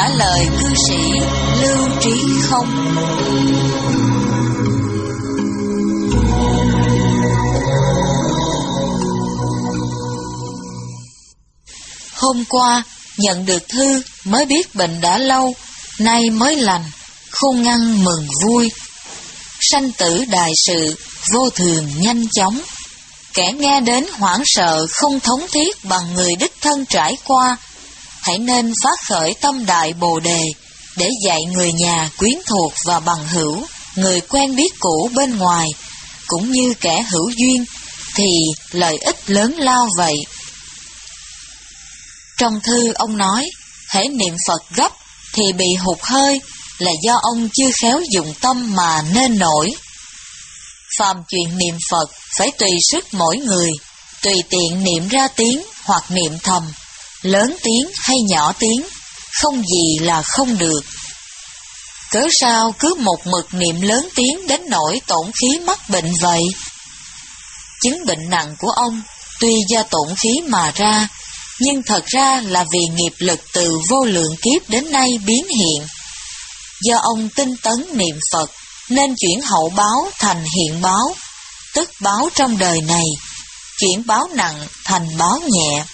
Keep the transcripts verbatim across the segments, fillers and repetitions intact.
trả lời cư sĩ Lưu Trí Không. Hôm qua nhận được thư mới biết bệnh đã lâu, nay mới lành, khôn ngăn mừng vui. Sanh tử đại sự, vô thường nhanh chóng. Kẻ nghe đến hoảng sợ không thống thiết bằng người đích thân trải qua. Hãy nên phát khởi tâm đại Bồ Đề để dạy người nhà, quyến thuộc và bằng hữu, người quen biết cũ bên ngoài, cũng như kẻ hữu duyên, thì lợi ích lớn lao vậy. Trong thư ông nói, hễ niệm Phật gấp thì bị hụt hơi là do ông chưa khéo dụng tâm mà nên nổi. Phàm chuyện niệm Phật phải tùy sức mỗi người, tùy tiện niệm ra tiếng hoặc niệm thầm, lớn tiếng hay nhỏ tiếng, không gì là không được. Cớ sao cứ một mực niệm lớn tiếng đến nỗi tổn khí mắc bệnh vậy? Chứng bệnh nặng của ông tuy do tổn khí mà ra, nhưng thật ra là vì nghiệp lực từ vô lượng kiếp đến nay biến hiện. Do ông tinh tấn niệm Phật nên chuyển hậu báo thành hiện báo, tức báo trong đời này, chuyển báo nặng thành báo nhẹ.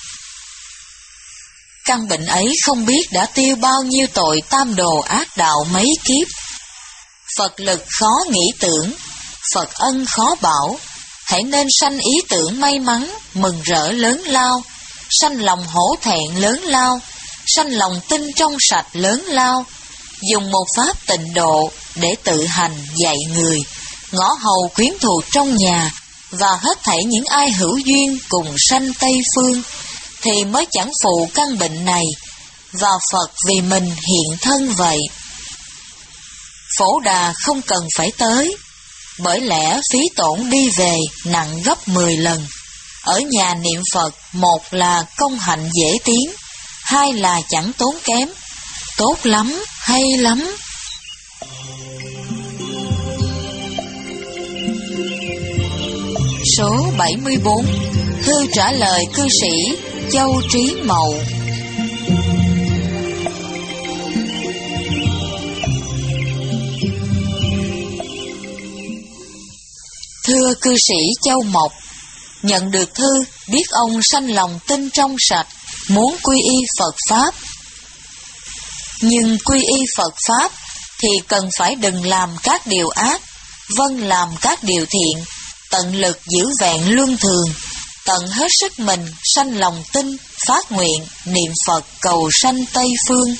Căn bệnh ấy không biết đã tiêu bao nhiêu tội tam đồ ác đạo mấy kiếp. Phật lực khó nghĩ tưởng, Phật ân khó bảo. Hãy nên sanh ý tưởng may mắn, mừng rỡ lớn lao, sanh lòng hổ thẹn lớn lao, sanh lòng tin trong sạch lớn lao. Dùng một pháp tịnh độ để tự hành dạy người, ngõ hầu quyến thuộc trong nhà, và hết thảy những ai hữu duyên cùng sanh Tây Phương, thì mới chẳng phụ căn bệnh này, và Phật vì mình hiện thân vậy. Phổ Đà không cần phải tới, bởi lẽ phí tổn đi về nặng gấp mười lần. Ở nhà niệm Phật, một là công hạnh dễ tiến, hai là chẳng tốn kém. Tốt lắm, hay lắm. Số bảy mươi bốn. Thư trả lời cư sĩ Châu Trí Mậu. Thưa cư sĩ Châu Mộc, nhận được thư biết ông sanh lòng tin trong sạch, muốn quy y Phật Pháp. Nhưng quy y Phật Pháp thì cần phải đừng làm các điều ác, vâng làm các điều thiện, tận lực giữ vẹn luân thường, tận hết sức mình sanh lòng tin, phát nguyện, niệm Phật cầu sanh Tây Phương.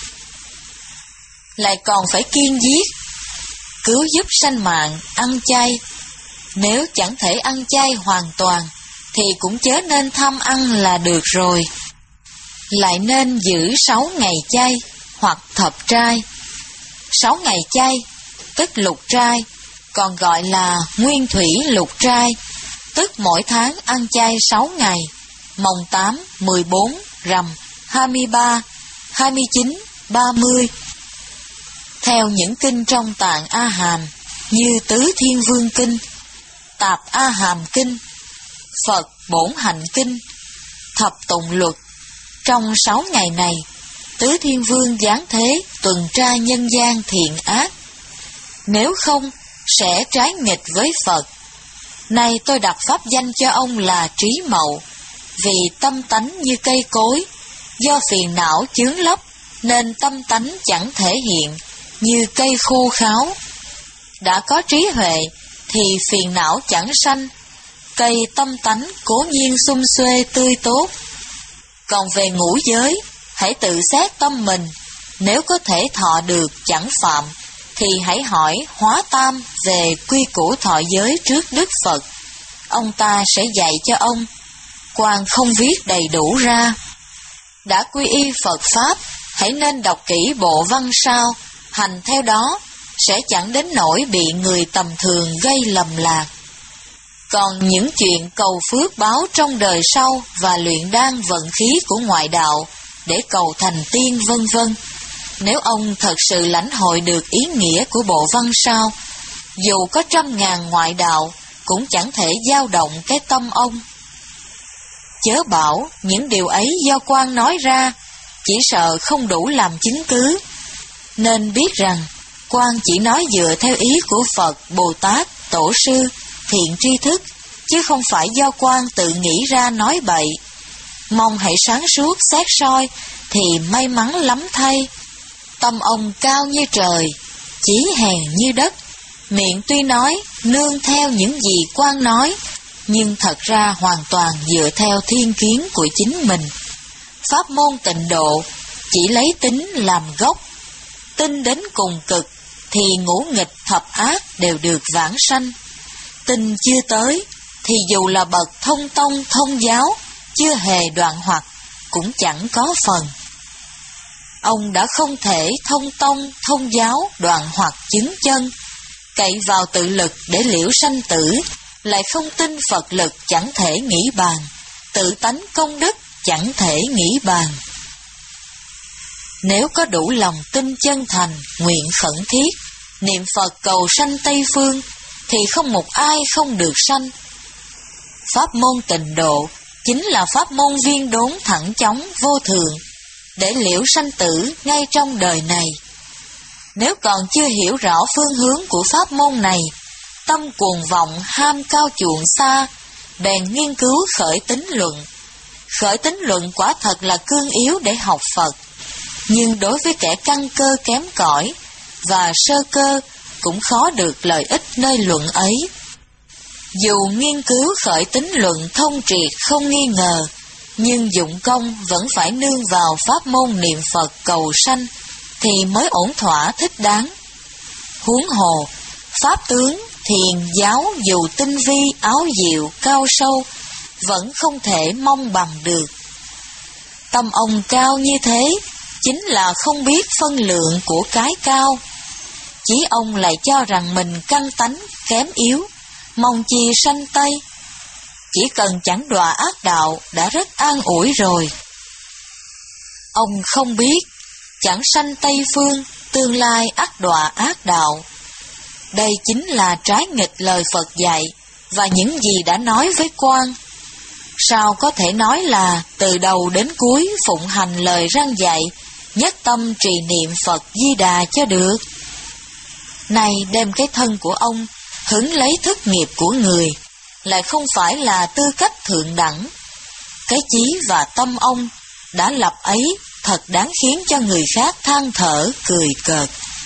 Lại còn phải kiên giết, cứu giúp sanh mạng, ăn chay. Nếu chẳng thể ăn chay hoàn toàn, thì cũng chớ nên tham ăn là được rồi. Lại nên giữ sáu ngày chay, hoặc thập trai. Sáu ngày chay, tức lục trai, còn gọi là nguyên thủy lục trai, tức mỗi tháng ăn chay sáu ngày, mồng tám, mười bốn, rằm, hai mươi ba, hai mươi chín, ba mươi. Theo những kinh trong tạng A Hàm như Tứ Thiên Vương Kinh, Tạp A Hàm Kinh, Phật Bổn Hạnh Kinh, Thập Tụng Luật, trong sáu ngày này, Tứ Thiên Vương giáng thế tuần tra nhân gian thiện ác. Nếu không, sẽ trái nghịch với Phật. Nay tôi đặt pháp danh cho ông là Trí Mậu, vì tâm tánh như cây cối, do phiền não chướng lấp, nên tâm tánh chẳng thể hiện, như cây khô kháo. Đã có trí huệ, thì phiền não chẳng sanh, cây tâm tánh cố nhiên sum xuê tươi tốt. Còn về ngũ giới, hãy tự xét tâm mình, nếu có thể thọ được chẳng phạm, thì hãy hỏi Hóa Tam về quy củ thọ giới trước Đức Phật. Ông ta sẽ dạy cho ông, quan không viết đầy đủ ra. Đã quy y Phật Pháp, hãy nên đọc kỹ bộ văn sao, hành theo đó, sẽ chẳng đến nỗi bị người tầm thường gây lầm lạc. Còn những chuyện cầu phước báo trong đời sau và luyện đan vận khí của ngoại đạo để cầu thành tiên vân vân, nếu ông thật sự lãnh hội được ý nghĩa của bộ văn sao, dù có trăm ngàn ngoại đạo cũng chẳng thể dao động cái tâm ông. Chớ bảo những điều ấy do quan nói ra, chỉ sợ không đủ làm chứng cứ, nên biết rằng quan chỉ nói dựa theo ý của Phật, Bồ Tát, Tổ sư, thiện tri thức, chứ không phải do quan tự nghĩ ra nói bậy. Mong hãy sáng suốt xét soi, thì may mắn lắm thay. Tâm ông cao như trời, chí hèn như đất, miệng tuy nói nương theo những gì quan nói, nhưng thật ra hoàn toàn dựa theo thiên kiến của chính mình. Pháp môn tịnh độ chỉ lấy tính làm gốc, tin đến cùng cực thì ngũ nghịch thập ác đều được vãng sanh. Tin chưa tới thì dù là bậc thông tông thông giáo, chưa hề đoạn hoặc cũng chẳng có phần. Ông đã không thể thông tông thông giáo đoạn hoặc chứng chân, cậy vào tự lực để liễu sanh tử, lại không tin Phật lực chẳng thể nghĩ bàn, tự tánh công đức chẳng thể nghĩ bàn. Nếu có đủ lòng tin chân thành, nguyện khẩn thiết, niệm Phật cầu sanh Tây Phương, thì không một ai không được sanh. Pháp môn tịnh độ chính là pháp môn viên đốn thẳng chóng vô thượng, để liễu sanh tử ngay trong đời này. Nếu còn chưa hiểu rõ phương hướng của pháp môn này, tâm cuồng vọng ham cao chuộng xa, bèn nghiên cứu khởi tính luận. Khởi tính luận quả thật là cương yếu để học Phật, nhưng đối với kẻ căn cơ kém cỏi và sơ cơ cũng khó được lợi ích nơi luận ấy. Dù nghiên cứu khởi tính luận thông triệt không nghi ngờ, nhưng dụng công vẫn phải nương vào pháp môn niệm Phật cầu sanh thì mới ổn thỏa thích đáng. Huống hồ, pháp tướng, thiền giáo dù tinh vi, áo diệu, cao sâu, vẫn không thể mong bằng được. Tâm ông cao như thế, chính là không biết phân lượng của cái cao. Chí ông lại cho rằng mình căn tánh kém yếu, mong chi sanh Tây. Chỉ cần chẳng đọa ác đạo đã rất an ủi rồi. Ông không biết, chẳng sanh Tây Phương, tương lai ắt đọa ác đạo. Đây chính là trái nghịch lời Phật dạy và những gì đã nói với quan. Sao có thể nói là từ đầu đến cuối phụng hành lời răn dạy, nhất tâm trì niệm Phật Di Đà cho được? Này đem cái thân của ông hứng lấy thức nghiệp của người, lại không phải là tư cách thượng đẳng. Cái chí và tâm ông đã lập ấy thật đáng khiến cho người khác than thở cười cợt.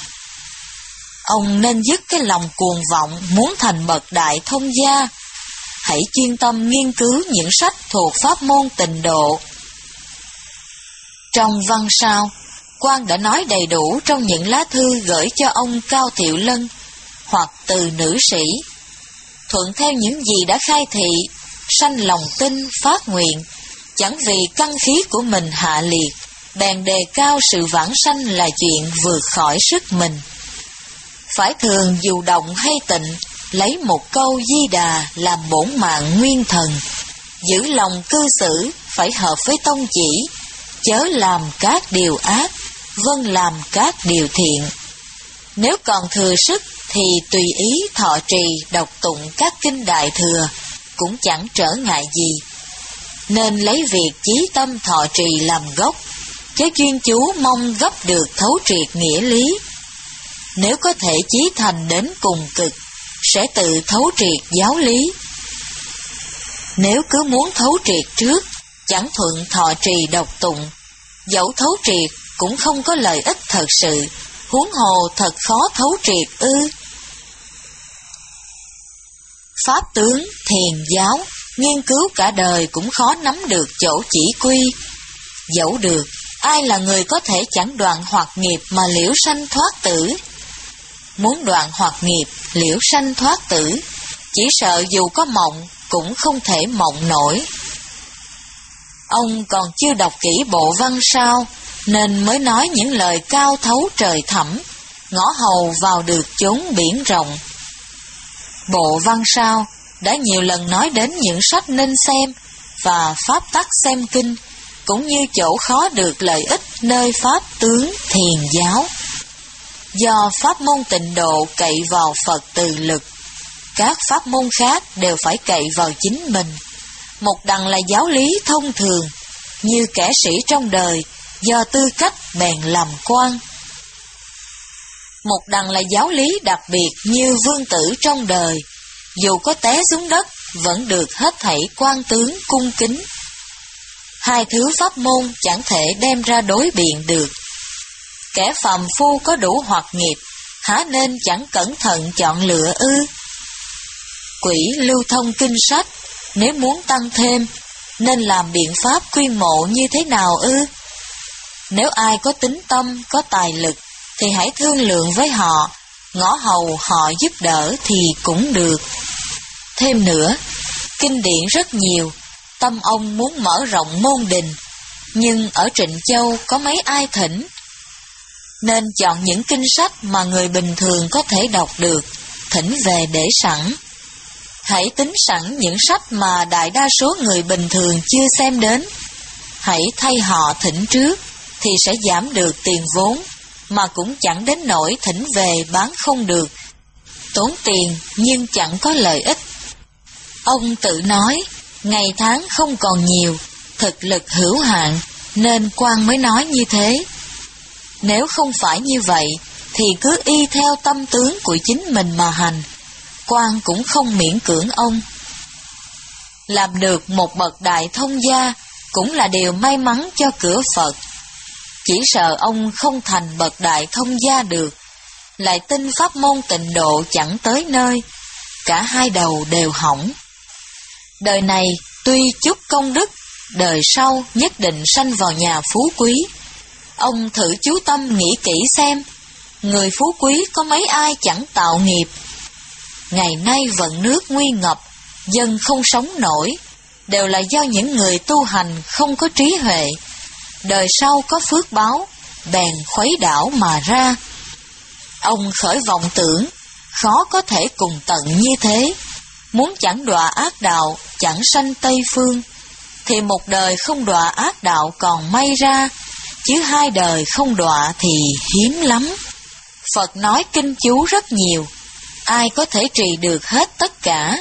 Ông nên dứt cái lòng cuồng vọng muốn thành bậc đại thông gia, hãy chuyên tâm nghiên cứu những sách thuộc pháp môn tịnh độ. Trong văn sau, quan đã nói đầy đủ trong những lá thư gửi cho ông Cao Thiệu Lân hoặc từ nữ sĩ, thuận theo những gì đã khai thị, sanh lòng tin phát nguyện, chẳng vì căn khí của mình hạ liệt, bèn đề cao sự vãng sanh là chuyện vượt khỏi sức mình. Phải thường dù động hay tịnh, lấy một câu Di Đà làm bổn mạng nguyên thần, giữ lòng cư xử phải hợp với tông chỉ, chớ làm các điều ác, vâng làm các điều thiện. Nếu còn thừa sức thì tùy ý thọ trì đọc tụng các kinh đại thừa, cũng chẳng trở ngại gì. Nên lấy việc chí tâm thọ trì làm gốc, chớ chuyên chú mong gấp được thấu triệt nghĩa lý. Nếu có thể chí thành đến cùng cực, sẽ tự thấu triệt giáo lý. Nếu cứ muốn thấu triệt trước, chẳng thuận thọ trì đọc tụng, dẫu thấu triệt cũng không có lợi ích thật sự, huống hồ thật khó thấu triệt ư. Pháp tướng, thiền giáo, nghiên cứu cả đời cũng khó nắm được chỗ chỉ quy. Dẫu được, ai là người có thể chẳng đoạn hoặc nghiệp mà liễu sanh thoát tử? Muốn đoạn hoặc nghiệp, liễu sanh thoát tử, chỉ sợ dù có mộng cũng không thể mộng nổi. Ông còn chưa đọc kỹ bộ văn sao, nên mới nói những lời cao thấu trời thẳm, ngõ hầu vào được chốn biển rộng. Bộ văn sao đã nhiều lần nói đến những sách nên xem và pháp tắc xem kinh, cũng như chỗ khó được lợi ích nơi pháp tướng thiền giáo. Do pháp môn tịnh độ cậy vào Phật từ lực, các pháp môn khác đều phải cậy vào chính mình. Một đằng là giáo lý thông thường, như kẻ sĩ trong đời, do tư cách bèn làm quan. Một đằng là giáo lý đặc biệt như vương tử trong đời, dù có té xuống đất vẫn được hết thảy quan tướng cung kính. Hai thứ pháp môn chẳng thể đem ra đối biện được. Kẻ phàm phu có đủ hoặc nghiệp, há nên chẳng cẩn thận chọn lựa ư? Quỹ lưu thông kinh sách, nếu muốn tăng thêm, nên làm biện pháp quy mộ như thế nào ư? Nếu ai có tính tâm, có tài lực, thì hãy thương lượng với họ, ngõ hầu họ giúp đỡ thì cũng được. Thêm nữa, kinh điển rất nhiều, tâm ông muốn mở rộng môn đình, nhưng ở Trịnh Châu có mấy ai thỉnh, nên chọn những kinh sách mà người bình thường có thể đọc được, thỉnh về để sẵn. Hãy tính sẵn những sách mà đại đa số người bình thường chưa xem đến, hãy thay họ thỉnh trước, thì sẽ giảm được tiền vốn, mà cũng chẳng đến nỗi thỉnh về bán không được, tốn tiền nhưng chẳng có lợi ích. Ông tự nói, ngày tháng không còn nhiều, thực lực hữu hạn, nên quan mới nói như thế. Nếu không phải như vậy, thì cứ y theo tâm tướng của chính mình mà hành, quan cũng không miễn cưỡng ông. Làm được một bậc đại thông gia cũng là điều may mắn cho cửa Phật. Chỉ sợ ông không thành bậc đại thông gia được, lại tin pháp môn tịnh độ chẳng tới nơi, cả hai đầu đều hỏng. Đời này tuy chút công đức, đời sau nhất định sanh vào nhà phú quý. Ông thử chú tâm nghĩ kỹ xem, người phú quý có mấy ai chẳng tạo nghiệp. Ngày nay vận nước nguy ngập, dân không sống nổi, đều là do những người tu hành không có trí huệ. Đời sau có phước báo, bèn khuấy đảo mà ra. Ông khởi vọng tưởng, khó có thể cùng tận như thế. Muốn chẳng đọa ác đạo, chẳng sanh Tây Phương, thì một đời không đọa ác đạo còn may ra, chứ hai đời không đọa thì hiếm lắm. Phật nói kinh chú rất nhiều, ai có thể trì được hết tất cả.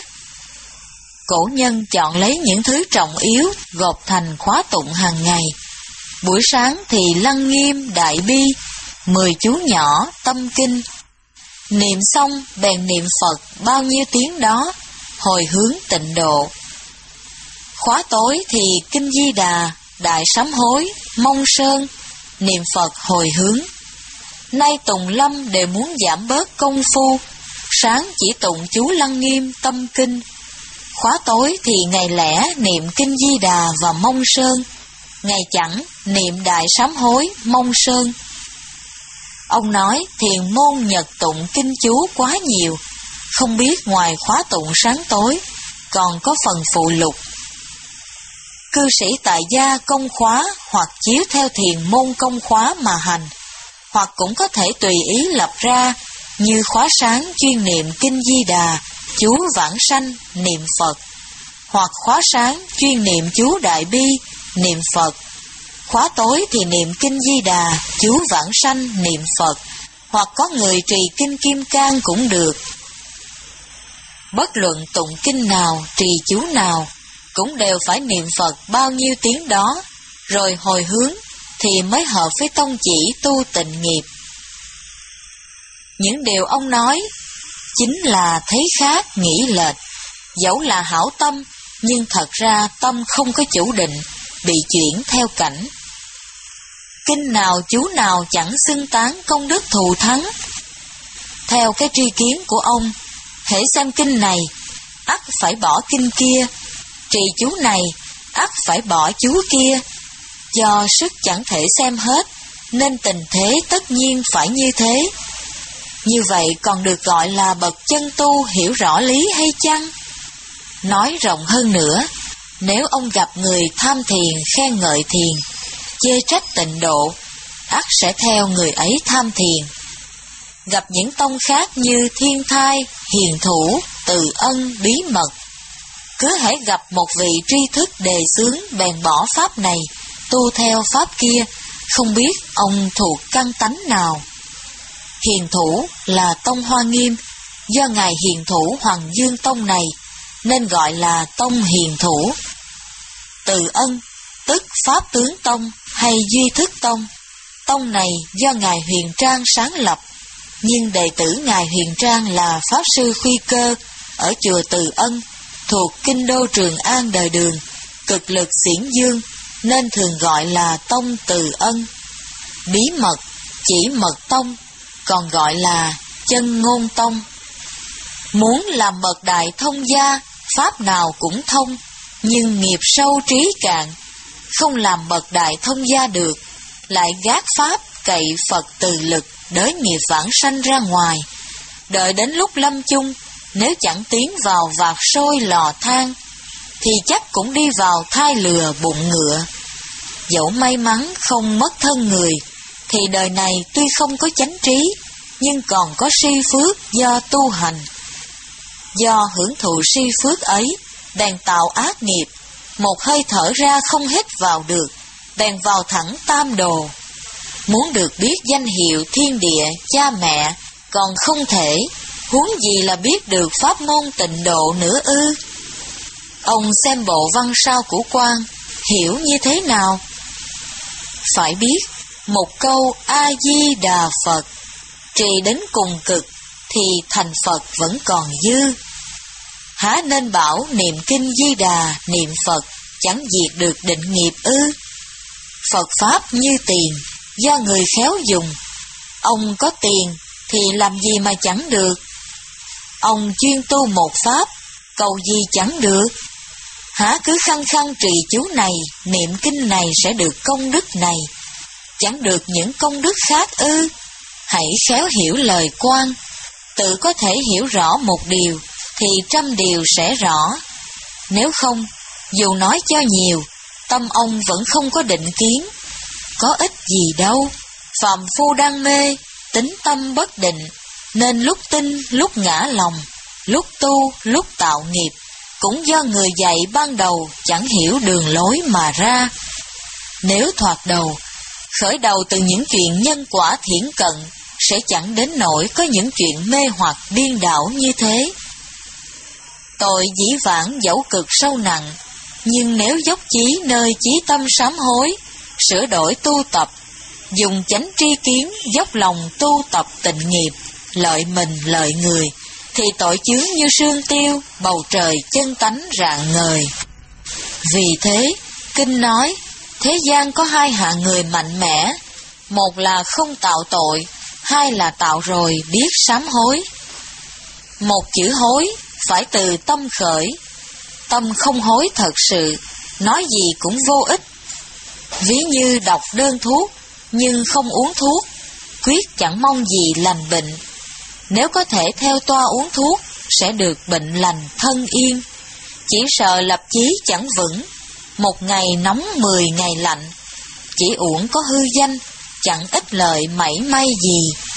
Cổ nhân chọn lấy những thứ trọng yếu, gộp thành khóa tụng hàng ngày. Buổi sáng thì Lăng Nghiêm, Đại Bi, mười chú nhỏ, tâm kinh. Niệm xong bèn niệm Phật bao nhiêu tiếng đó, hồi hướng tịnh độ. Khóa tối thì Kinh Di Đà, Đại Sám Hối, Mông Sơn, niệm Phật hồi hướng. Nay tùng lâm đều muốn giảm bớt công phu, sáng chỉ tụng chú Lăng Nghiêm, tâm kinh. Khóa tối thì ngày lẻ niệm Kinh Di Đà và Mông Sơn, ngày chẳng niệm Đại Sám Hối, Mông Sơn. Ông nói thiền môn nhật tụng kinh chú quá nhiều, không biết ngoài khóa tụng sáng tối, còn có phần phụ lục. Cư sĩ tại gia công khóa hoặc chiếu theo thiền môn công khóa mà hành, hoặc cũng có thể tùy ý lập ra, như khóa sáng chuyên niệm Kinh Di Đà, chú Vãng Sanh, niệm Phật, hoặc khóa sáng chuyên niệm chú Đại Bi, niệm Phật, khóa tối thì niệm Kinh Di Đà, chú Vãng Sanh, niệm Phật, hoặc có người trì Kinh Kim Cang cũng được. Bất luận tụng kinh nào, trì chú nào, cũng đều phải niệm Phật bao nhiêu tiếng đó, rồi hồi hướng, thì mới hợp với tông chỉ tu tịnh nghiệp. Những điều ông nói, chính là thấy khác, nghĩ lệch, dẫu là hảo tâm, nhưng thật ra tâm không có chủ định, bị chuyển theo cảnh. Kinh nào chú nào chẳng xưng tán công đức thù thắng. Theo cái tri kiến của ông, hễ xem kinh này, ắt phải bỏ kinh kia, trì chú này, ắt phải bỏ chú kia. Do sức chẳng thể xem hết, nên tình thế tất nhiên phải như thế. Như vậy còn được gọi là bậc chân tu hiểu rõ lý hay chăng? Nói rộng hơn nữa, nếu ông gặp người tham thiền khen ngợi thiền, chê trách tịnh độ, ắt sẽ theo người ấy tham thiền. Gặp những tông khác như Thiên Thai, Hiền Thủ, Từ Ân, Bí Mật, cứ hãy gặp một vị tri thức đề xướng bèn bỏ pháp này, tu theo pháp kia, không biết ông thuộc căn tánh nào. Hiền Thủ là tông Hoa Nghiêm, do ngài Hiền Thủ Hoàng Dương tông này, nên gọi là tông Hiền Thủ. Từ Ân tức Pháp Tướng Tông hay Duy Thức Tông. Tông này do Ngài Huyền Trang sáng lập, nhưng đệ tử Ngài Huyền Trang là Pháp Sư Khuy Cơ ở chùa Từ Ân, thuộc kinh đô Trường An đời Đường, cực lực xiển dương, nên thường gọi là Tông Từ Ân. Bí mật chỉ mật tông, còn gọi là chân ngôn tông. Muốn làm bậc đại thông gia, pháp nào cũng thông, nhưng nghiệp sâu trí cạn, không làm bậc đại thông gia được, lại gác pháp cậy Phật từ lực đới nghiệp vãng sanh ra ngoài. Đợi đến lúc lâm chung, nếu chẳng tiến vào vạc sôi lò than, thì chắc cũng đi vào thai lừa bụng ngựa. Dẫu may mắn không mất thân người, thì đời này tuy không có chánh trí, nhưng còn có si phước do tu hành. Do hưởng thụ si phước ấy, bèn tạo ác nghiệp, một hơi thở ra không hết vào được, bèn vào thẳng tam đồ. Muốn được biết danh hiệu thiên địa, cha mẹ, còn không thể, huống gì là biết được pháp môn tịnh độ nữa ư? Ông xem bộ văn sao của Quan, hiểu như thế nào? Phải biết, một câu A-di-đà Phật, trì đến cùng cực, thì thành Phật vẫn còn dư. Há nên bảo niệm kinh Di Đà, niệm Phật, chẳng diệt được định nghiệp ư? Phật Pháp như tiền, do người khéo dùng. Ông có tiền, thì làm gì mà chẳng được? Ông chuyên tu một Pháp, cầu gì chẳng được? Hả cứ khăng khăng trì chú này, niệm kinh này sẽ được công đức này, chẳng được những công đức khác ư? Hãy khéo hiểu lời Quan, tự có thể hiểu rõ một điều, thì trăm điều sẽ rõ. Nếu không, dù nói cho nhiều, tâm ông vẫn không có định kiến, có ích gì đâu. Phàm phu đang mê, tính tâm bất định, nên lúc tin lúc ngã lòng, lúc tu lúc tạo nghiệp, cũng do người dạy ban đầu chẳng hiểu đường lối mà ra. Nếu thoạt đầu, khởi đầu từ những chuyện nhân quả thiển cận, sẽ chẳng đến nỗi có những chuyện mê hoặc điên đảo như thế. Tội dĩ vãng dẫu cực sâu nặng, nhưng nếu dốc chí nơi chí tâm sám hối, sửa đổi tu tập, dùng chánh tri kiến dốc lòng tu tập tịnh nghiệp, lợi mình lợi người, thì tội chướng như sương tiêu, bầu trời chân tánh rạng ngời. Vì thế, Kinh nói, thế gian có hai hạng người mạnh mẽ, một là không tạo tội, hai là tạo rồi biết sám hối. Một chữ hối phải từ tâm khởi, tâm không hối thật sự, nói gì cũng vô ích. Ví như đọc đơn thuốc, nhưng không uống thuốc, quyết chẳng mong gì lành bệnh. Nếu có thể theo toa uống thuốc, sẽ được bệnh lành thân yên. Chỉ sợ lập chí chẳng vững, một ngày nóng mười ngày lạnh, chỉ uổng có hư danh, chẳng ích lợi mảy may gì.